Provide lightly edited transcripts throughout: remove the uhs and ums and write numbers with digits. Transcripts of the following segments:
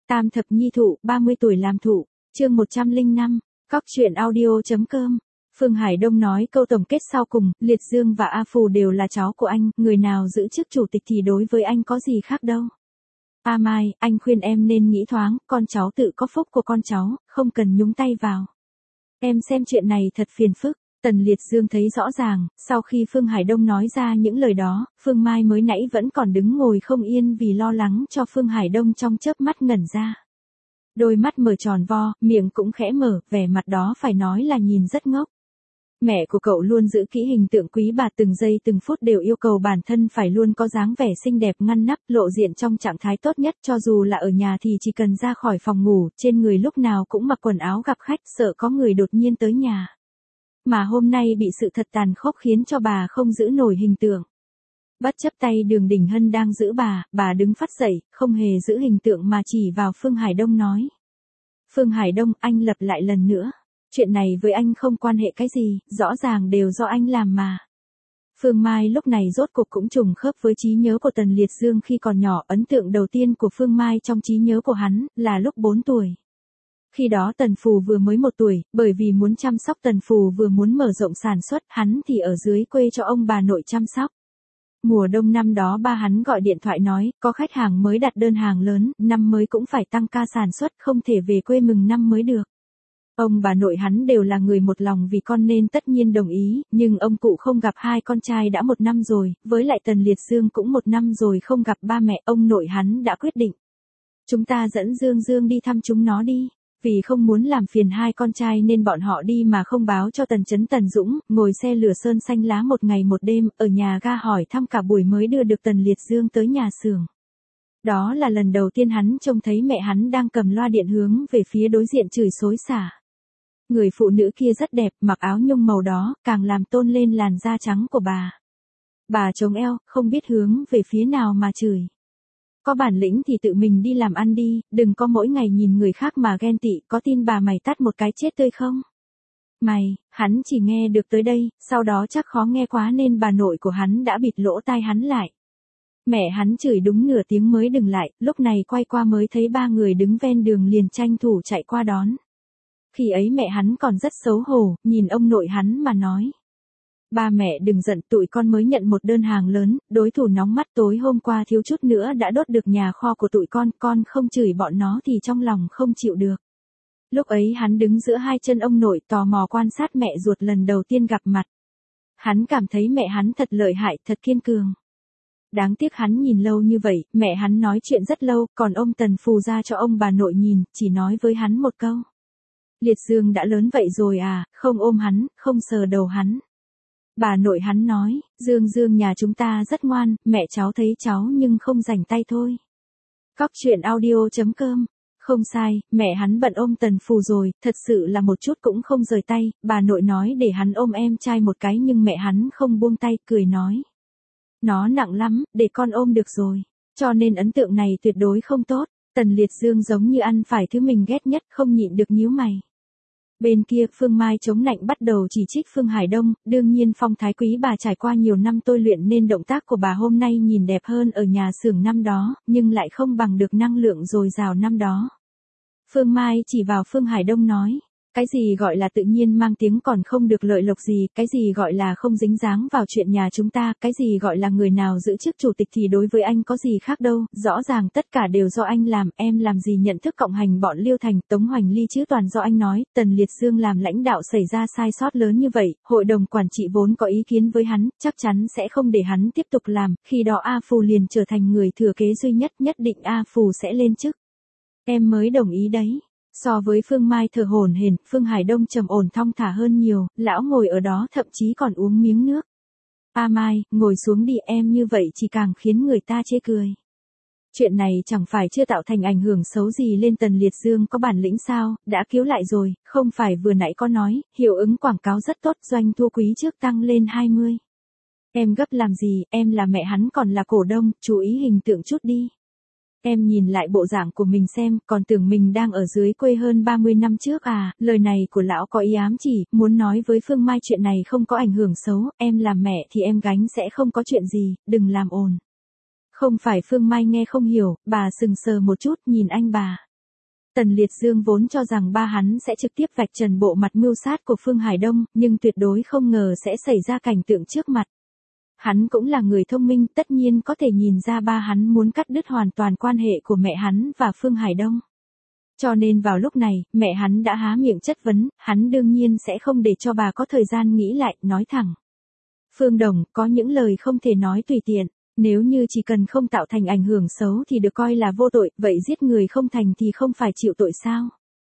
Tam thập nhi thụ, 30 tuổi làm thụ, chương 105, Cóc truyện audio.com. Phương Hải Đông nói câu tổng kết sau cùng, Liệt Dương và A Phù đều là cháu của anh, người nào giữ chức chủ tịch thì đối với anh có gì khác đâu. A Mai, anh khuyên em nên nghĩ thoáng, con cháu tự có phúc của con cháu, không cần nhúng tay vào. Em xem chuyện này thật phiền phức. Tần Liệt Dương thấy rõ ràng, sau khi Phương Hải Đông nói ra những lời đó, Phương Mai mới nãy vẫn còn đứng ngồi không yên vì lo lắng cho Phương Hải Đông trong chớp mắt ngẩn ra. Đôi mắt mở tròn vo, miệng cũng khẽ mở, vẻ mặt đó phải nói là nhìn rất ngốc. Mẹ của cậu luôn giữ kỹ hình tượng quý bà, từng giây từng phút đều yêu cầu bản thân phải luôn có dáng vẻ xinh đẹp ngăn nắp, lộ diện trong trạng thái tốt nhất, cho dù là ở nhà thì chỉ cần ra khỏi phòng ngủ, trên người lúc nào cũng mặc quần áo gặp khách, sợ có người đột nhiên tới nhà. Mà hôm nay bị sự thật tàn khốc khiến cho bà không giữ nổi hình tượng. Bất chấp tay Đường Đình Hân đang giữ bà đứng phát dậy, không hề giữ hình tượng mà chỉ vào Phương Hải Đông nói. Phương Hải Đông, anh lặp lại lần nữa. Chuyện này với anh không quan hệ cái gì, rõ ràng đều do anh làm mà. Phương Mai lúc này rốt cuộc cũng trùng khớp với trí nhớ của Tần Liệt Dương khi còn nhỏ. Ấn tượng đầu tiên của Phương Mai trong trí nhớ của hắn là lúc 4 tuổi. Khi đó Tần Phù vừa mới 1 tuổi, bởi vì muốn chăm sóc Tần Phù vừa muốn mở rộng sản xuất, hắn thì ở dưới quê cho ông bà nội chăm sóc. Mùa đông năm đó ba hắn gọi điện thoại nói, có khách hàng mới đặt đơn hàng lớn, năm mới cũng phải tăng ca sản xuất, không thể về quê mừng năm mới được. Ông bà nội hắn đều là người một lòng vì con nên tất nhiên đồng ý, nhưng ông cụ không gặp hai con trai đã 1 năm rồi, với lại Tần Liệt Dương cũng 1 năm rồi không gặp ba mẹ, ông nội hắn đã quyết định. Chúng ta dẫn Dương Dương đi thăm chúng nó đi. Vì không muốn làm phiền hai con trai nên bọn họ đi mà không báo cho Tần Chấn Tần Dũng, ngồi xe lửa sơn xanh lá 1 ngày 1 đêm, ở nhà ga hỏi thăm cả buổi mới đưa được Tần Liệt Dương tới nhà xưởng. Đó là lần đầu tiên hắn trông thấy mẹ hắn đang cầm loa điện hướng về phía đối diện chửi xối xả. Người phụ nữ kia rất đẹp, mặc áo nhung màu đó, càng làm tôn lên làn da trắng của bà. Bà chống eo, không biết hướng về phía nào mà chửi. Có bản lĩnh thì tự mình đi làm ăn đi, đừng có mỗi ngày nhìn người khác mà ghen tị, có tin bà mày tát một cái chết tươi không? Mày, hắn chỉ nghe được tới đây, sau đó chắc khó nghe quá nên bà nội của hắn đã bịt lỗ tai hắn lại. Mẹ hắn chửi đúng nửa tiếng mới dừng lại, lúc này quay qua mới thấy 3 người đứng ven đường liền tranh thủ chạy qua đón. Khi ấy mẹ hắn còn rất xấu hổ, nhìn ông nội hắn mà nói. Ba mẹ đừng giận, tụi con mới nhận một đơn hàng lớn, đối thủ nóng mắt, tối hôm qua thiếu chút nữa đã đốt được nhà kho của tụi con không chửi bọn nó thì trong lòng không chịu được. Lúc ấy hắn đứng giữa hai chân ông nội tò mò quan sát mẹ ruột lần đầu tiên gặp mặt. Hắn cảm thấy mẹ hắn thật lợi hại, thật kiên cường. Đáng tiếc hắn nhìn lâu như vậy, mẹ hắn nói chuyện rất lâu, còn ông Tần Phù ra cho ông bà nội nhìn, chỉ nói với hắn một câu. Liệt Dương đã lớn vậy rồi à, không ôm hắn, không sờ đầu hắn. Bà nội hắn nói, Dương Dương nhà chúng ta rất ngoan, mẹ cháu thấy cháu nhưng không rảnh tay thôi. Cóc truyện audio.com. Không sai, mẹ hắn bận ôm Tần Phù rồi, thật sự là một chút cũng không rời tay, bà nội nói để hắn ôm em trai một cái nhưng mẹ hắn không buông tay, cười nói. Nó nặng lắm, để con ôm được rồi. Cho nên ấn tượng này tuyệt đối không tốt. Tần Liệt Dương giống như ăn phải thứ mình ghét nhất, không nhịn được nhíu mày. Bên kia Phương Mai chống nạnh bắt đầu chỉ trích Phương Hải Đông, đương nhiên Phong Thái Quý bà trải qua nhiều năm tôi luyện nên động tác của bà hôm nay nhìn đẹp hơn ở nhà xưởng năm đó, nhưng lại không bằng được năng lượng dồi dào năm đó. Phương Mai chỉ vào Phương Hải Đông nói, cái gì gọi là tự nhiên mang tiếng còn không được lợi lộc gì, cái gì gọi là không dính dáng vào chuyện nhà chúng ta, cái gì gọi là người nào giữ chức chủ tịch thì đối với anh có gì khác đâu, rõ ràng tất cả đều do anh làm, em làm gì nhận thức cộng hành bọn Liêu Thành, Tống Hoành Ly chứ toàn do anh nói. Tần Liệt Dương làm lãnh đạo xảy ra sai sót lớn như vậy, hội đồng quản trị vốn có ý kiến với hắn, chắc chắn sẽ không để hắn tiếp tục làm, khi đó A Phù liền trở thành người thừa kế duy nhất, nhất định A Phù sẽ lên chức. Em mới đồng ý đấy. So với Phương Mai thở hổn hển, Phương Hải Đông trầm ổn thong thả hơn nhiều, lão ngồi ở đó thậm chí còn uống miếng nước. A Mai, ngồi xuống đi, em như vậy chỉ càng khiến người ta chê cười. Chuyện này chẳng phải chưa tạo thành ảnh hưởng xấu gì lên Tần Liệt Dương có bản lĩnh sao, đã cứu lại rồi, không phải vừa nãy có nói, hiệu ứng quảng cáo rất tốt, doanh thu quý trước tăng lên 20. Em gấp làm gì, em là mẹ hắn còn là cổ đông, chú ý hình tượng chút đi. Em nhìn lại bộ dạng của mình xem, còn tưởng mình đang ở dưới quê hơn 30 năm trước à, lời này của lão có ý ám chỉ, muốn nói với Phương Mai chuyện này không có ảnh hưởng xấu, em làm mẹ thì em gánh sẽ không có chuyện gì, đừng làm ồn. Không phải Phương Mai nghe không hiểu, bà sừng sờ một chút nhìn anh bà. Tần Liệt Dương vốn cho rằng ba hắn sẽ trực tiếp vạch trần bộ mặt mưu sát của Phương Hải Đông, nhưng tuyệt đối không ngờ sẽ xảy ra cảnh tượng trước mặt. Hắn cũng là người thông minh, tất nhiên có thể nhìn ra ba hắn muốn cắt đứt hoàn toàn quan hệ của mẹ hắn và Phương Hải Đông. Cho nên vào lúc này, mẹ hắn đã há miệng chất vấn, hắn đương nhiên sẽ không để cho bà có thời gian nghĩ lại, nói thẳng. Phương Đồng, có những lời không thể nói tùy tiện, nếu như chỉ cần không tạo thành ảnh hưởng xấu thì được coi là vô tội, vậy giết người không thành thì không phải chịu tội sao?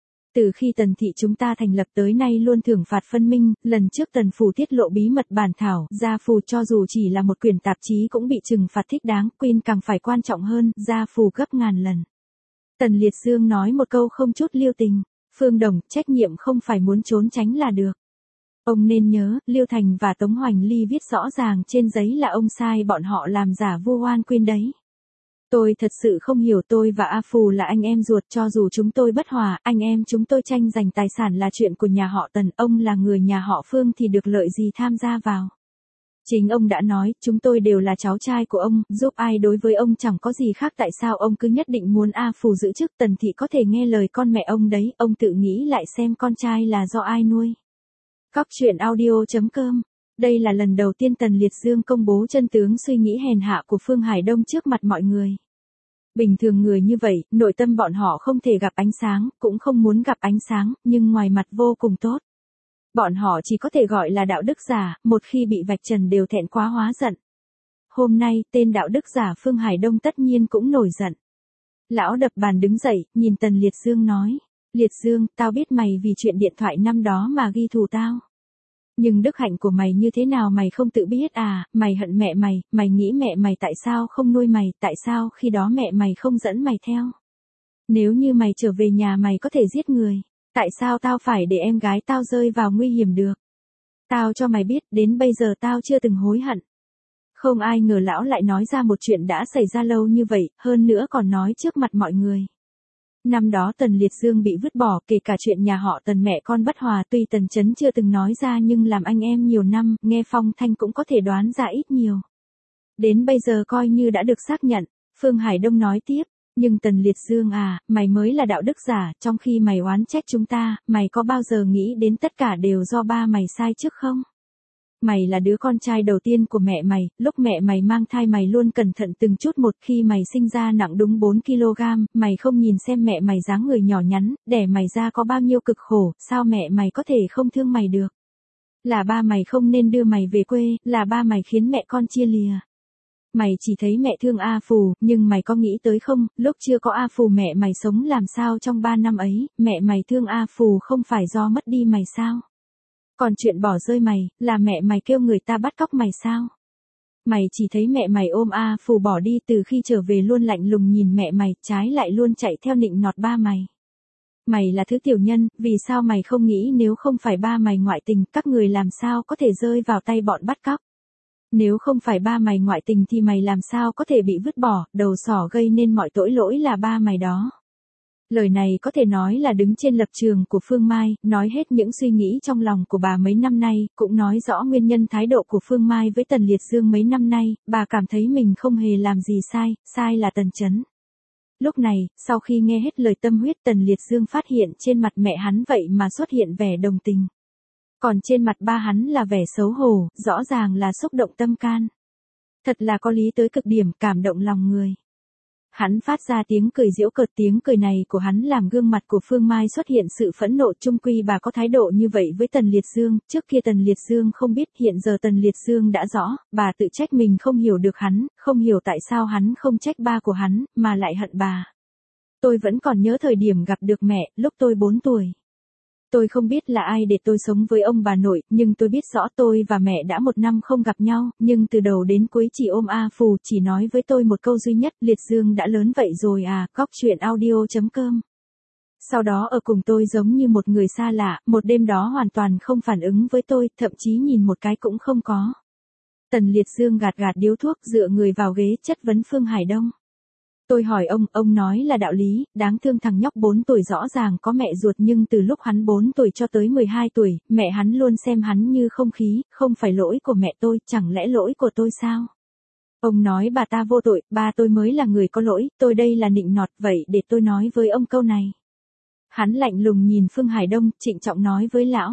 Từ khi Tần thị chúng ta thành lập tới nay luôn thưởng phạt phân minh, lần trước Tần phủ tiết lộ bí mật bản thảo, gia phù cho dù chỉ là một quyển tạp chí cũng bị trừng phạt thích đáng, Quyên càng phải quan trọng hơn, gia phù gấp ngàn lần. Tần Liệt Dương nói một câu không chút lưu tình, Phương Đồng, trách nhiệm không phải muốn trốn tránh là được. Ông nên nhớ, Liêu Thành và Tống Hoành Ly viết rõ ràng trên giấy là ông sai bọn họ làm giả vu oan Quyên đấy. Tôi thật sự không hiểu, tôi và A Phù là anh em ruột, cho dù chúng tôi bất hòa, anh em chúng tôi tranh giành tài sản là chuyện của nhà họ Tần, ông là người nhà họ Phương thì được lợi gì tham gia vào. Chính ông đã nói, chúng tôi đều là cháu trai của ông, giúp ai đối với ông chẳng có gì khác, tại sao ông cứ nhất định muốn A Phù giữ chức? Tần thị có thể nghe lời con mẹ ông đấy, ông tự nghĩ lại xem con trai là do ai nuôi. Cóc truyện audio.com. Đây là lần đầu tiên Tần Liệt Dương công bố chân tướng suy nghĩ hèn hạ của Phương Hải Đông trước mặt mọi người. Bình thường người như vậy, nội tâm bọn họ không thể gặp ánh sáng, cũng không muốn gặp ánh sáng, nhưng ngoài mặt vô cùng tốt. Bọn họ chỉ có thể gọi là đạo đức giả, một khi bị vạch trần đều thẹn quá hóa giận. Hôm nay, tên đạo đức giả Phương Hải Đông tất nhiên cũng nổi giận. Lão đập bàn đứng dậy, nhìn Tần Liệt Dương nói. Liệt Dương, tao biết mày vì chuyện điện thoại năm đó mà ghi thù tao. Nhưng đức hạnh của mày như thế nào mày không tự biết à, mày hận mẹ mày nghĩ mẹ mày tại sao không nuôi mày, tại sao khi đó mẹ mày không dẫn mày theo. Nếu như mày trở về nhà mày có thể giết người, tại sao tao phải để em gái tao rơi vào nguy hiểm được. Tao cho mày biết, đến bây giờ tao chưa từng hối hận. Không ai ngờ lão lại nói ra một chuyện đã xảy ra lâu như vậy, hơn nữa còn nói trước mặt mọi người. Năm đó Tần Liệt Dương bị vứt bỏ, kể cả chuyện nhà họ Tần mẹ con bất hòa, tuy Tần Chấn chưa từng nói ra nhưng làm anh em nhiều năm, nghe phong thanh cũng có thể đoán ra ít nhiều. Đến bây giờ coi như đã được xác nhận, Phương Hải Đông nói tiếp, nhưng Tần Liệt Dương à, mày mới là đạo đức giả, trong khi mày oán trách chúng ta, mày có bao giờ nghĩ đến tất cả đều do ba mày sai trước không? Mày là đứa con trai đầu tiên của mẹ mày, lúc mẹ mày mang thai mày luôn cẩn thận từng chút một, khi mày sinh ra nặng đúng 4 kg, mày không nhìn xem mẹ mày dáng người nhỏ nhắn, đẻ mày ra có bao nhiêu cực khổ, sao mẹ mày có thể không thương mày được? Là ba mày không nên đưa mày về quê, là ba mày khiến mẹ con chia lìa. Mày chỉ thấy mẹ thương A Phù, nhưng mày có nghĩ tới không, lúc chưa có A Phù mẹ mày sống làm sao trong 3 năm ấy, mẹ mày thương A Phù không phải do mất đi mày sao? Còn chuyện bỏ rơi mày, là mẹ mày kêu người ta bắt cóc mày sao? Mày chỉ thấy mẹ mày ôm A Phù bỏ đi, từ khi trở về luôn lạnh lùng nhìn mẹ mày, trái lại luôn chạy theo nịnh nọt ba mày. Mày là thứ tiểu nhân, vì sao mày không nghĩ nếu không phải ba mày ngoại tình, các người làm sao có thể rơi vào tay bọn bắt cóc? Nếu không phải ba mày ngoại tình thì mày làm sao có thể bị vứt bỏ, đầu sỏ gây nên mọi tội lỗi là ba mày đó. Lời này có thể nói là đứng trên lập trường của Phương Mai, nói hết những suy nghĩ trong lòng của bà mấy năm nay, cũng nói rõ nguyên nhân thái độ của Phương Mai với Tần Liệt Dương mấy năm nay, bà cảm thấy mình không hề làm gì sai, sai là Tần Chấn. Lúc này, sau khi nghe hết lời tâm huyết, Tần Liệt Dương phát hiện trên mặt mẹ hắn vậy mà xuất hiện vẻ đồng tình. Còn trên mặt ba hắn là vẻ xấu hổ, rõ ràng là xúc động tâm can. Thật là có lý tới cực điểm, cảm động lòng người. Hắn phát ra tiếng cười giễu cợt, tiếng cười này của hắn làm gương mặt của Phương Mai xuất hiện sự phẫn nộ, chung quy bà có thái độ như vậy với Tần Liệt Dương, trước kia Tần Liệt Dương không biết, hiện giờ Tần Liệt Dương đã rõ, bà tự trách mình không hiểu được hắn, không hiểu tại sao hắn không trách ba của hắn, mà lại hận bà. Tôi vẫn còn nhớ thời điểm gặp được mẹ, lúc tôi 4 tuổi. Tôi không biết là ai để tôi sống với ông bà nội, nhưng tôi biết rõ tôi và mẹ đã 1 năm không gặp nhau, nhưng từ đầu đến cuối chỉ ôm A Phù, chỉ nói với tôi một câu duy nhất, Liệt Dương đã lớn vậy rồi à, cóc truyện audio.com. Sau đó ở cùng tôi giống như một người xa lạ, một đêm đó hoàn toàn không phản ứng với tôi, thậm chí nhìn một cái cũng không có. Tần Liệt Dương gạt gạt điếu thuốc, dựa người vào ghế, chất vấn Phương Hải Đông. Tôi hỏi ông nói là đạo lý, đáng thương thằng nhóc 4 tuổi rõ ràng có mẹ ruột nhưng từ lúc hắn 4 tuổi cho tới 12 tuổi, mẹ hắn luôn xem hắn như không khí, không phải lỗi của mẹ tôi, chẳng lẽ lỗi của tôi sao? Ông nói bà ta vô tội, ba tôi mới là người có lỗi, tôi đây là nịnh nọt, vậy để tôi nói với ông câu này. Hắn lạnh lùng nhìn Phương Hải Đông, trịnh trọng nói với lão.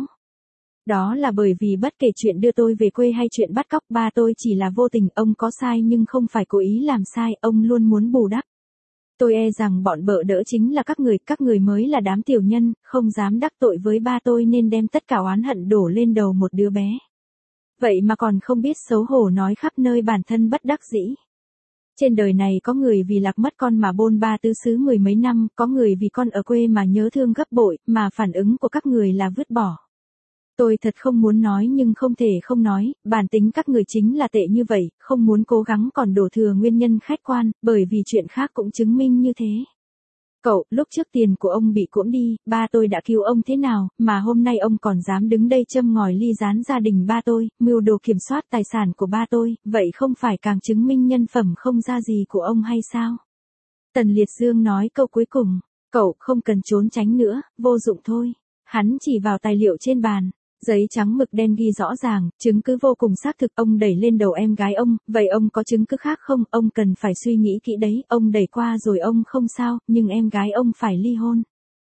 Đó là bởi vì bất kể chuyện đưa tôi về quê hay chuyện bắt cóc ba tôi chỉ là vô tình, ông có sai nhưng không phải cố ý làm sai, ông luôn muốn bù đắp. Tôi e rằng bọn bợ đỡ chính là các người mới là đám tiểu nhân, không dám đắc tội với ba tôi nên đem tất cả oán hận đổ lên đầu một đứa bé. Vậy mà còn không biết xấu hổ nói khắp nơi bản thân bất đắc dĩ. Trên đời này có người vì lạc mất con mà bôn ba tứ xứ 10 mấy năm, có người vì con ở quê mà nhớ thương gấp bội, mà phản ứng của các người là vứt bỏ. Tôi thật không muốn nói nhưng không thể không nói, bản tính các người chính là tệ như vậy, không muốn cố gắng còn đổ thừa nguyên nhân khách quan, bởi vì chuyện khác cũng chứng minh như thế. Cậu, lúc trước tiền của ông bị cưỡng đi, ba tôi đã cứu ông thế nào, mà hôm nay ông còn dám đứng đây châm ngòi ly gián gia đình ba tôi, mưu đồ kiểm soát tài sản của ba tôi, vậy không phải càng chứng minh nhân phẩm không ra gì của ông hay sao? Tần Liệt Dương nói câu cuối cùng, cậu không cần trốn tránh nữa, vô dụng thôi. Hắn chỉ vào tài liệu trên bàn. Giấy trắng mực đen ghi rõ ràng, chứng cứ vô cùng xác thực, ông đẩy lên đầu em gái ông, vậy ông có chứng cứ khác không, ông cần phải suy nghĩ kỹ đấy, ông đẩy qua rồi ông không sao, nhưng em gái ông phải ly hôn.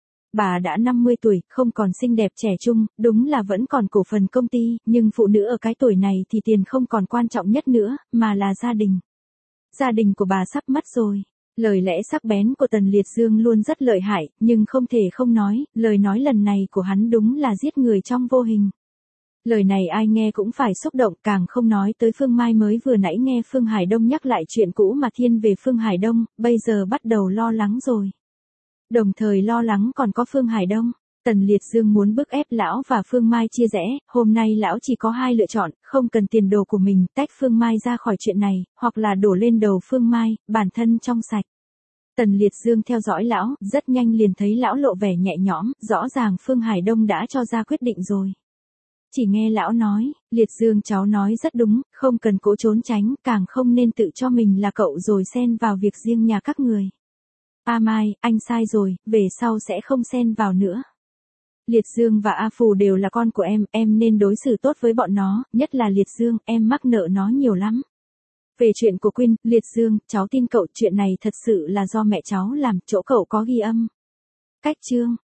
Bà đã 50 tuổi, không còn xinh đẹp trẻ trung, đúng là vẫn còn cổ phần công ty, nhưng phụ nữ ở cái tuổi này thì tiền không còn quan trọng nhất nữa, mà là gia đình. Gia đình của bà sắp mất rồi. Lời lẽ sắc bén của Tần Liệt Dương luôn rất lợi hại, nhưng không thể không nói, lời nói lần này của hắn đúng là giết người trong vô hình. Lời này ai nghe cũng phải xúc động, càng không nói tới Phương Mai mới vừa nãy nghe Phương Hải Đông nhắc lại chuyện cũ mà thiên về Phương Hải Đông, bây giờ bắt đầu lo lắng rồi. Đồng thời lo lắng còn có Phương Hải Đông. Tần Liệt Dương muốn bức ép lão và Phương Mai chia rẽ, hôm nay lão chỉ có hai lựa chọn, không cần tiền đồ của mình, tách Phương Mai ra khỏi chuyện này, hoặc là đổ lên đầu Phương Mai, bản thân trong sạch. Tần Liệt Dương theo dõi lão, rất nhanh liền thấy lão lộ vẻ nhẹ nhõm, rõ ràng Phương Hải Đông đã cho ra quyết định rồi. Chỉ nghe lão nói, Liệt Dương cháu nói rất đúng, không cần cố trốn tránh, càng không nên tự cho mình là cậu rồi xen vào việc riêng nhà các người. A Mai, anh sai rồi, về sau sẽ không xen vào nữa. Liệt Dương và A Phù đều là con của em nên đối xử tốt với bọn nó, nhất là Liệt Dương, em mắc nợ nó nhiều lắm. Về chuyện của Quyên, Liệt Dương, cháu tin cậu, chuyện này thật sự là do mẹ cháu làm, chỗ cậu có ghi âm. Cách chương